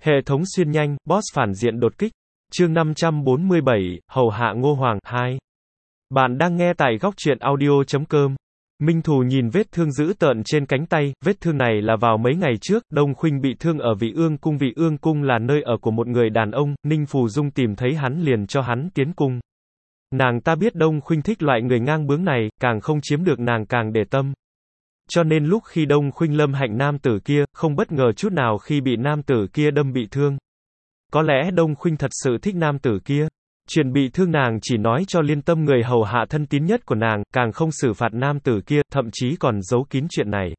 Hệ thống xuyên nhanh, boss phản diện đột kích. Chương 547, Hầu hạ Ngô Hoàng 2. Bạn đang nghe tại góc truyện audio.com. Minh Thù nhìn vết thương dữ tợn trên cánh tay, vết thương này là vào mấy ngày trước, Đông Khuynh bị thương ở Vị Ương Cung. Vị Ương Cung là nơi ở của một người đàn ông, Ninh Phù Dung tìm thấy hắn liền cho hắn tiến cung. Nàng ta biết Đông Khuynh thích loại người ngang bướng này, càng không chiếm được nàng càng để tâm. Cho nên lúc khi Đông Khuynh lâm hạnh nam tử kia, không bất ngờ chút nào khi bị nam tử kia đâm bị thương. Có lẽ Đông Khuynh thật sự thích nam tử kia. Chuyện bị thương nàng chỉ nói cho Liên Tâm, người hầu hạ thân tín nhất của nàng, càng không xử phạt nam tử kia, thậm chí còn giấu kín chuyện này.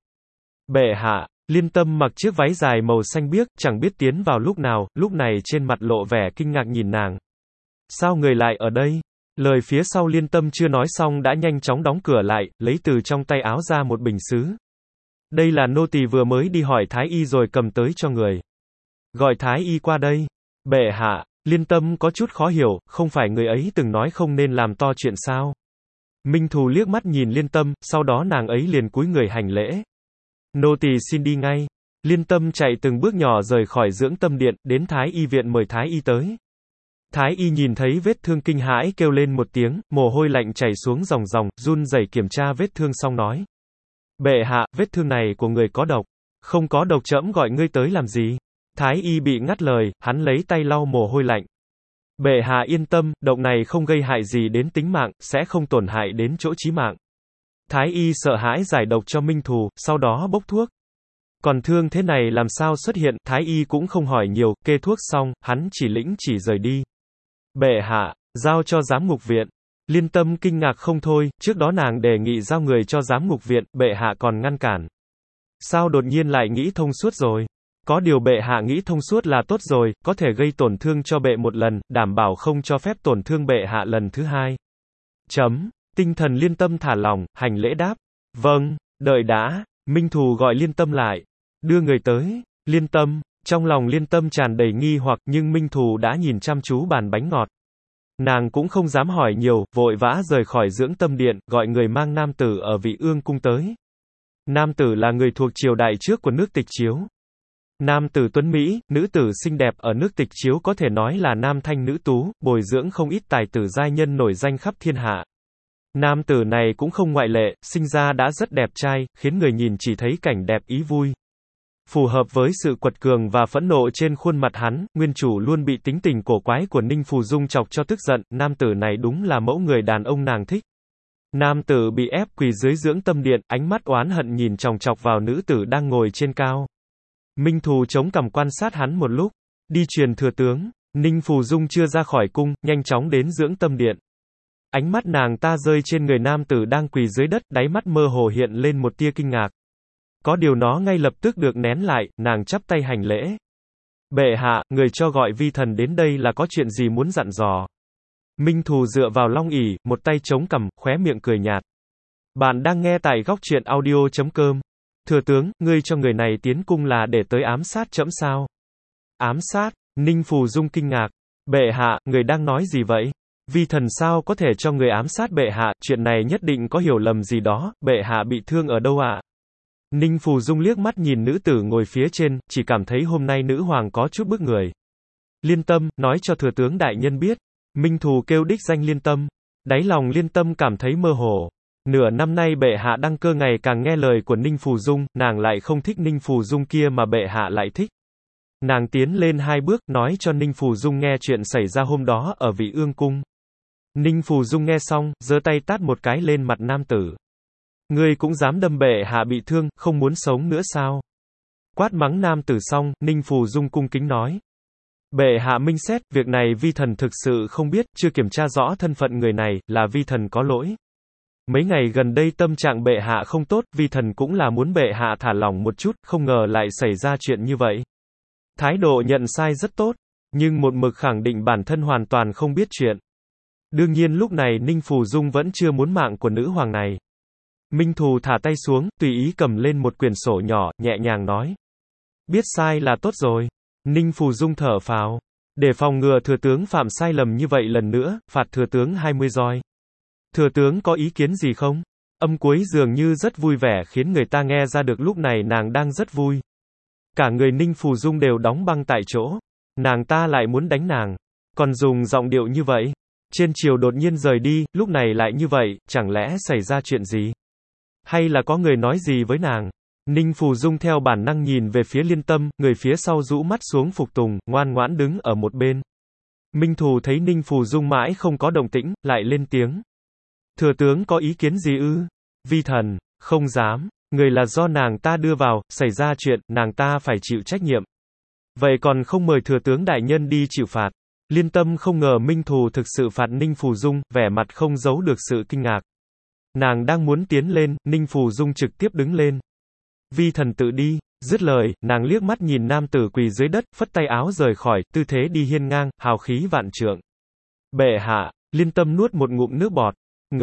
Bệ hạ, Liên Tâm mặc chiếc váy dài màu xanh biếc, chẳng biết tiến vào lúc nào, lúc này trên mặt lộ vẻ kinh ngạc nhìn nàng. Sao người lại ở đây? Lời phía sau Liên Tâm chưa nói xong đã nhanh chóng đóng cửa lại, lấy từ trong tay áo ra một bình sứ. Đây là nô tỳ vừa mới đi hỏi Thái Y rồi cầm tới cho người. Gọi Thái Y qua đây. Bệ hạ, Liên Tâm có chút khó hiểu, không phải người ấy từng nói không nên làm to chuyện sao? Minh Thù liếc mắt nhìn Liên Tâm, sau đó nàng ấy liền cúi người hành lễ. Nô tỳ xin đi ngay. Liên Tâm chạy từng bước nhỏ rời khỏi dưỡng tâm điện, đến Thái Y viện mời Thái Y tới. Thái Y nhìn thấy vết thương kinh hãi kêu lên một tiếng, mồ hôi lạnh chảy xuống ròng ròng, run rẩy kiểm tra vết thương xong nói. Bệ hạ, vết thương này của người có độc. Không có độc trẫm gọi ngươi tới làm gì? Thái Y bị ngắt lời, hắn lấy tay lau mồ hôi lạnh. Bệ hạ yên tâm, độc này không gây hại gì đến tính mạng, sẽ không tổn hại đến chỗ chí mạng. Thái Y sợ hãi giải độc cho Minh Thù, sau đó bốc thuốc. Còn thương thế này làm sao xuất hiện, Thái Y cũng không hỏi nhiều, kê thuốc xong, hắn chỉ lĩnh chỉ rời đi. Bệ hạ, giao cho giám ngục viện. Liên Tâm kinh ngạc không thôi, trước đó nàng đề nghị giao người cho giám ngục viện, bệ hạ còn ngăn cản. Sao đột nhiên lại nghĩ thông suốt rồi? Có điều bệ hạ nghĩ thông suốt là tốt rồi, có thể gây tổn thương cho bệ một lần, đảm bảo không cho phép tổn thương bệ hạ lần thứ hai. Tinh thần Liên Tâm thả lỏng, hành lễ đáp. Vâng, đợi đã. Minh Thù gọi Liên Tâm lại. Đưa người tới. Liên Tâm. Trong lòng Liên Tâm tràn đầy nghi hoặc, nhưng Minh Thù đã nhìn chăm chú bàn bánh ngọt. Nàng cũng không dám hỏi nhiều, vội vã rời khỏi dưỡng tâm điện, gọi người mang nam tử ở Vị Ương Cung tới. Nam tử là người thuộc triều đại trước của nước Tịch Chiếu. Nam tử tuấn Mỹ, nữ tử xinh đẹp, ở nước Tịch Chiếu có thể nói là nam thanh nữ tú, bồi dưỡng không ít tài tử giai nhân nổi danh khắp thiên hạ. Nam tử này cũng không ngoại lệ, sinh ra đã rất đẹp trai, khiến người nhìn chỉ thấy cảnh đẹp ý vui. Phù hợp với sự quật cường và phẫn nộ trên khuôn mặt hắn, nguyên chủ luôn bị tính tình cổ quái của Ninh Phù Dung chọc cho tức giận, nam tử này đúng là mẫu người đàn ông nàng thích. Nam tử bị ép quỳ dưới dưỡng tâm điện, ánh mắt oán hận nhìn chòng chọc vào nữ tử đang ngồi trên cao. Minh Thù chống cằm quan sát hắn một lúc. Đi truyền thừa tướng. Ninh Phù Dung chưa ra khỏi cung, nhanh chóng đến dưỡng tâm điện. Ánh mắt nàng ta rơi trên người nam tử đang quỳ dưới đất, đáy mắt mơ hồ hiện lên một tia kinh ngạc. Có điều nó ngay lập tức được nén lại, nàng chắp tay hành lễ. Bệ hạ, người cho gọi vi thần đến đây là có chuyện gì muốn dặn dò. Minh Thù dựa vào long ỷ, một tay chống cằm, khóe miệng cười nhạt. Bạn đang nghe tại góc truyện audio.com. Thừa tướng, ngươi cho người này tiến cung là để tới ám sát trẫm sao? Ám sát? Ninh Phù Dung kinh ngạc. Bệ hạ, người đang nói gì vậy? Vi thần sao có thể cho người ám sát bệ hạ, chuyện này nhất định có hiểu lầm gì đó, bệ hạ bị thương ở đâu ạ? Ninh Phù Dung liếc mắt nhìn nữ tử ngồi phía trên, chỉ cảm thấy hôm nay nữ hoàng có chút bức người. Liên Tâm, nói cho thừa tướng đại nhân biết. Minh Thù kêu đích danh Liên Tâm. Đáy lòng Liên Tâm cảm thấy mơ hồ. Nửa năm nay bệ hạ đăng cơ ngày càng nghe lời của Ninh Phù Dung, nàng lại không thích Ninh Phù Dung kia mà bệ hạ lại thích. Nàng tiến lên 2 bước, nói cho Ninh Phù Dung nghe chuyện xảy ra hôm đó ở Vị Ương Cung. Ninh Phù Dung nghe xong, giơ tay tát một cái lên mặt nam tử. Ngươi cũng dám đâm bệ hạ bị thương, không muốn sống nữa sao? Quát mắng nam tử xong, Ninh Phù Dung cung kính nói. Bệ hạ minh xét, việc này vi thần thực sự không biết, chưa kiểm tra rõ thân phận người này, là vi thần có lỗi. Mấy ngày gần đây tâm trạng bệ hạ không tốt, vi thần cũng là muốn bệ hạ thả lỏng một chút, không ngờ lại xảy ra chuyện như vậy. Thái độ nhận sai rất tốt, nhưng một mực khẳng định bản thân hoàn toàn không biết chuyện. Đương nhiên lúc này Ninh Phù Dung vẫn chưa muốn mạng của nữ hoàng này. Minh Thù thả tay xuống, tùy ý cầm lên một quyển sổ nhỏ, nhẹ nhàng nói. Biết sai là tốt rồi. Ninh Phù Dung thở phào. Để phòng ngừa thừa tướng phạm sai lầm như vậy lần nữa, phạt thừa tướng 20 roi. Thừa tướng có ý kiến gì không? Âm cuối dường như rất vui vẻ khiến người ta nghe ra được lúc này nàng đang rất vui. Cả người Ninh Phù Dung đều đóng băng tại chỗ. Nàng ta lại muốn đánh nàng. Còn dùng giọng điệu như vậy. Trên chiều đột nhiên rời đi, lúc này lại như vậy, chẳng lẽ xảy ra chuyện gì? Hay là có người nói gì với nàng? Ninh Phù Dung theo bản năng nhìn về phía Liên Tâm, người phía sau rũ mắt xuống phục tùng, ngoan ngoãn đứng ở một bên. Minh Thù thấy Ninh Phù Dung mãi không có động tĩnh, lại lên tiếng. Thừa tướng có ý kiến gì ư? Vi thần, không dám. Người là do nàng ta đưa vào, xảy ra chuyện, nàng ta phải chịu trách nhiệm. Vậy còn không mời thừa tướng đại nhân đi chịu phạt. Liên Tâm không ngờ Minh Thù thực sự phạt Ninh Phù Dung, vẻ mặt không giấu được sự kinh ngạc. Nàng đang muốn tiến lên, Ninh Phù Dung trực tiếp đứng lên. Vi thần tự đi. Dứt lời, nàng liếc mắt nhìn nam tử quỳ dưới đất, phất tay áo rời khỏi, tư thế đi hiên ngang, hào khí vạn trượng. Bệ hạ, Liên Tâm nuốt một ngụm nước bọt.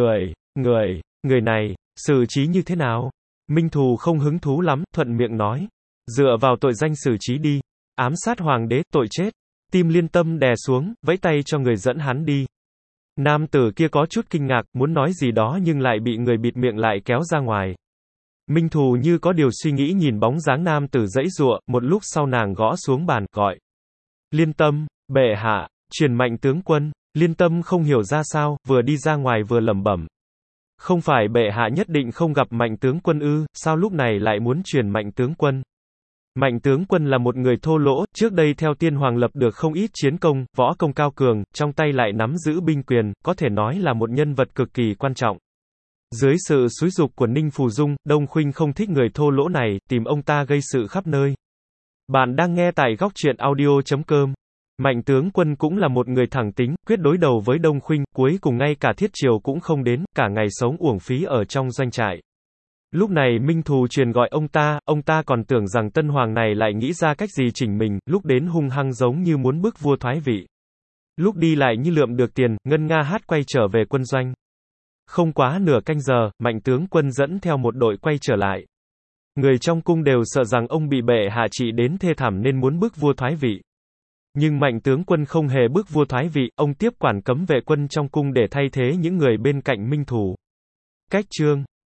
Người này, xử trí như thế nào? Minh Thù không hứng thú lắm, thuận miệng nói. Dựa vào tội danh xử trí đi. Ám sát hoàng đế, tội chết. Tim Liên Tâm đè xuống, vẫy tay cho người dẫn hắn đi. Nam tử kia có chút kinh ngạc, muốn nói gì đó nhưng lại bị người bịt miệng lại kéo ra ngoài. Minh Thù như có điều suy nghĩ nhìn bóng dáng nam tử giãy giụa, một lúc sau nàng gõ xuống bàn, gọi. Liên Tâm, bệ hạ, truyền Mạnh tướng quân. Liên Tâm không hiểu ra sao, vừa đi ra ngoài vừa lẩm bẩm. Không phải bệ hạ nhất định không gặp Mạnh tướng quân ư, sao lúc này lại muốn truyền Mạnh tướng quân? Mạnh tướng quân là một người thô lỗ, trước đây theo Tiên Hoàng lập được không ít chiến công, võ công cao cường, trong tay lại nắm giữ binh quyền, có thể nói là một nhân vật cực kỳ quan trọng. Dưới sự xúi giục của Ninh Phù Dung, Đông Khuynh không thích người thô lỗ này, tìm ông ta gây sự khắp nơi. Bạn đang nghe tại góc truyện audio.com. Mạnh tướng quân cũng là một người thẳng tính, quyết đối đầu với Đông Khuynh, cuối cùng ngay cả thiết triều cũng không đến, cả ngày sống uổng phí ở trong doanh trại. Lúc này Minh Thù truyền gọi ông ta còn tưởng rằng tân hoàng này lại nghĩ ra cách gì chỉnh mình, lúc đến hung hăng giống như muốn bức vua thoái vị. Lúc đi lại như lượm được tiền, ngân nga hát quay trở về quân doanh. Không quá nửa canh giờ, Mạnh tướng quân dẫn theo một đội quay trở lại. Người trong cung đều sợ rằng ông bị bệ hạ trị đến thê thảm nên muốn bức vua thoái vị. Nhưng Mạnh tướng quân không hề bức vua thoái vị, ông tiếp quản cấm vệ quân trong cung để thay thế những người bên cạnh Minh Thù. Cách chương